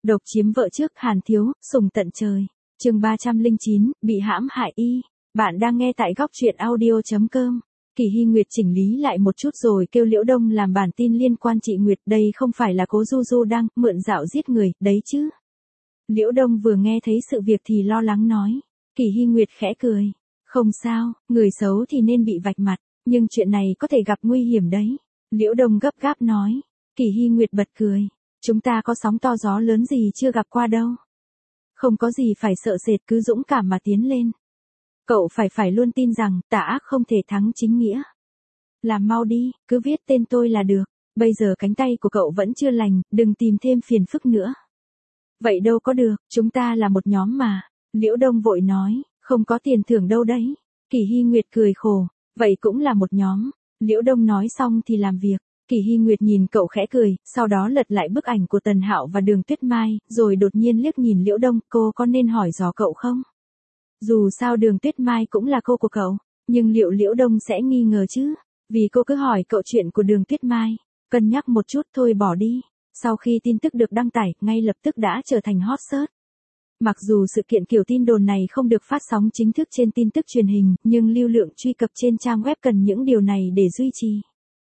Độc chiếm vợ trước Hàn Thiếu, sùng tận trời. Chương 309, bị hãm hại y. Bạn đang nghe tại góc truyện audio.com. Kỳ Hy Nguyệt chỉnh lý lại một chút rồi kêu Liễu Đông làm bản tin liên quan chị Nguyệt, đây không phải là Cố Du Du đang mượn dạo giết người, đấy chứ. Liễu Đông vừa nghe thấy sự việc thì lo lắng nói. Kỳ Hy Nguyệt khẽ cười. Không sao, người xấu thì nên bị vạch mặt, nhưng chuyện này có thể gặp nguy hiểm đấy. Liễu Đông gấp gáp nói. Kỳ Hy Nguyệt bật cười. Chúng ta có sóng to gió lớn gì chưa gặp qua đâu. Không có gì phải sợ sệt, cứ dũng cảm mà tiến lên. Cậu phải luôn tin rằng tà ác không thể thắng chính nghĩa. Làm mau đi, cứ viết tên tôi là được. Bây giờ cánh tay của cậu vẫn chưa lành, đừng tìm thêm phiền phức nữa. Vậy đâu có được, chúng ta là một nhóm mà. Liễu Đông vội nói, không có tiền thưởng đâu đấy. Kỳ Hy Nguyệt cười khổ, vậy cũng là một nhóm. Liễu Đông nói xong thì làm việc. Kỳ Hy Nguyệt nhìn cậu khẽ cười, sau đó lật lại bức ảnh của Tần Hạo và Đường Tuyết Mai, rồi đột nhiên liếc nhìn Liễu Đông, cô có nên hỏi dò cậu không? Dù sao Đường Tuyết Mai cũng là cô của cậu, nhưng liệu Liễu Đông sẽ nghi ngờ chứ? Vì cô cứ hỏi cậu chuyện của Đường Tuyết Mai, cân nhắc một chút thôi bỏ đi. Sau khi tin tức được đăng tải, ngay lập tức đã trở thành hot search. Mặc dù sự kiện kiểu tin đồn này không được phát sóng chính thức trên tin tức truyền hình, nhưng lưu lượng truy cập trên trang web cần những điều này để duy trì.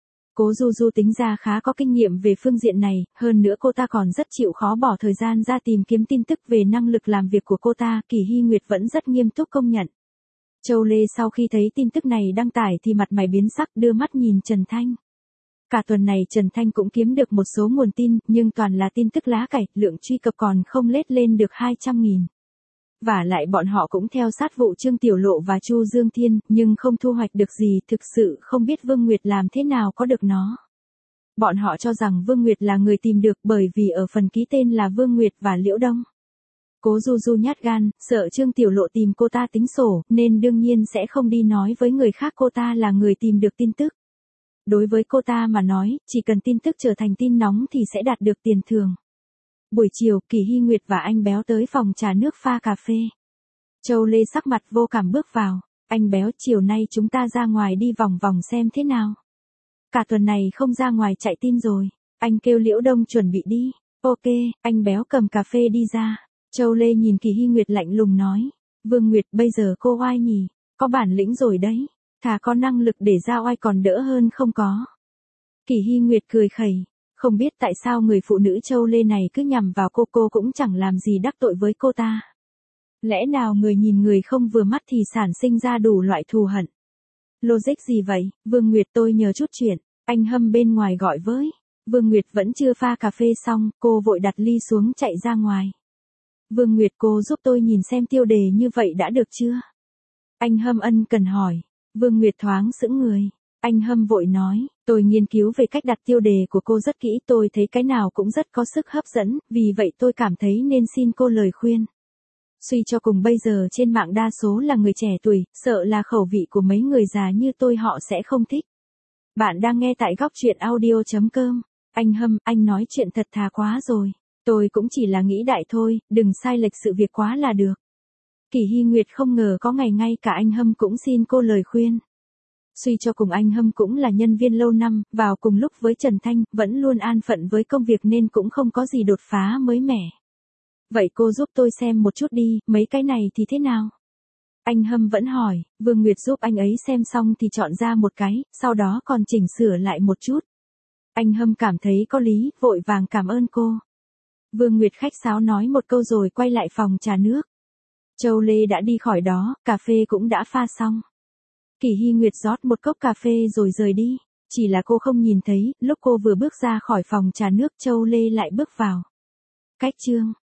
Cố Du Du tính ra khá có kinh nghiệm về phương diện này, hơn nữa cô ta còn rất chịu khó bỏ thời gian ra tìm kiếm tin tức về năng lực làm việc của cô ta, Kỳ Hy Nguyệt vẫn rất nghiêm túc công nhận. Châu Lê sau khi thấy tin tức này đăng tải thì mặt mày biến sắc, đưa mắt nhìn Trần Thanh. Cả tuần này Trần Thanh cũng kiếm được một số nguồn tin, nhưng toàn là tin tức lá cải, lượng truy cập còn không lết lên được 200.000. Và lại bọn họ cũng theo sát vụ Trương Tiểu Lộ và Chu Dương Thiên, nhưng không thu hoạch được gì, thực sự không biết Vương Nguyệt làm thế nào có được nó. Bọn họ cho rằng Vương Nguyệt là người tìm được bởi vì ở phần ký tên là Vương Nguyệt và Liễu Đông. Cố Du Du nhát gan, sợ Trương Tiểu Lộ tìm cô ta tính sổ, nên đương nhiên sẽ không đi nói với người khác cô ta là người tìm được tin tức. Đối với cô ta mà nói, chỉ cần tin tức trở thành tin nóng thì sẽ đạt được tiền thưởng. Buổi chiều, Kỳ Hy Nguyệt và anh Béo tới phòng trà nước pha cà phê. Châu Lê sắc mặt vô cảm bước vào. Anh Béo, chiều nay chúng ta ra ngoài đi vòng vòng xem thế nào. Cả tuần này không ra ngoài chạy tin rồi. Anh kêu Liễu Đông chuẩn bị đi. Ok, anh Béo cầm cà phê đi ra. Châu Lê nhìn Kỳ Hy Nguyệt lạnh lùng nói. Vương Nguyệt, bây giờ cô oai nhỉ? Có bản lĩnh rồi đấy. Thà có năng lực để ra oai còn đỡ hơn không có. Kỳ Hy Nguyệt cười khẩy. Không biết tại sao người phụ nữ Châu Lê này cứ nhằm vào cô cũng chẳng làm gì đắc tội với cô ta. Lẽ nào người nhìn người không vừa mắt thì sản sinh ra đủ loại thù hận? Logic gì vậy? Vương Nguyệt, tôi nhờ chút chuyện. Anh Hâm bên ngoài gọi với. Vương Nguyệt vẫn chưa pha cà phê xong, cô vội đặt ly xuống chạy ra ngoài. Vương Nguyệt, cô giúp tôi nhìn xem tiêu đề như vậy đã được chưa? Anh Hâm ân cần hỏi. Vương Nguyệt thoáng sững người. Anh Hâm vội nói, tôi nghiên cứu về cách đặt tiêu đề của cô rất kỹ, tôi thấy cái nào cũng rất có sức hấp dẫn, vì vậy tôi cảm thấy nên xin cô lời khuyên. Suy cho cùng bây giờ trên mạng đa số là người trẻ tuổi, sợ là khẩu vị của mấy người già như tôi họ sẽ không thích. Bạn đang nghe tại góc truyện audio.com. Anh Hâm, anh nói chuyện thật thà quá rồi. Tôi cũng chỉ là nghĩ đại thôi, đừng sai lệch sự việc quá là được. Kỳ Hy Nguyệt không ngờ có ngày ngay cả anh Hâm cũng xin cô lời khuyên. Suy cho cùng anh Hâm cũng là nhân viên lâu năm, vào cùng lúc với Trần Thanh, vẫn luôn an phận với công việc nên cũng không có gì đột phá mới mẻ. Vậy cô giúp tôi xem một chút đi, mấy cái này thì thế nào? Anh Hâm vẫn hỏi, Vương Nguyệt giúp anh ấy xem xong thì chọn ra một cái, sau đó còn chỉnh sửa lại một chút. Anh Hâm cảm thấy có lý, vội vàng cảm ơn cô. Vương Nguyệt khách sáo nói một câu rồi quay lại phòng trà nước. Châu Lê đã đi khỏi đó, cà phê cũng đã pha xong. Kỳ Hy Nguyệt rót một cốc cà phê rồi rời đi. Chỉ là cô không nhìn thấy, lúc cô vừa bước ra khỏi phòng trà nước Châu Lê lại bước vào. Cách chương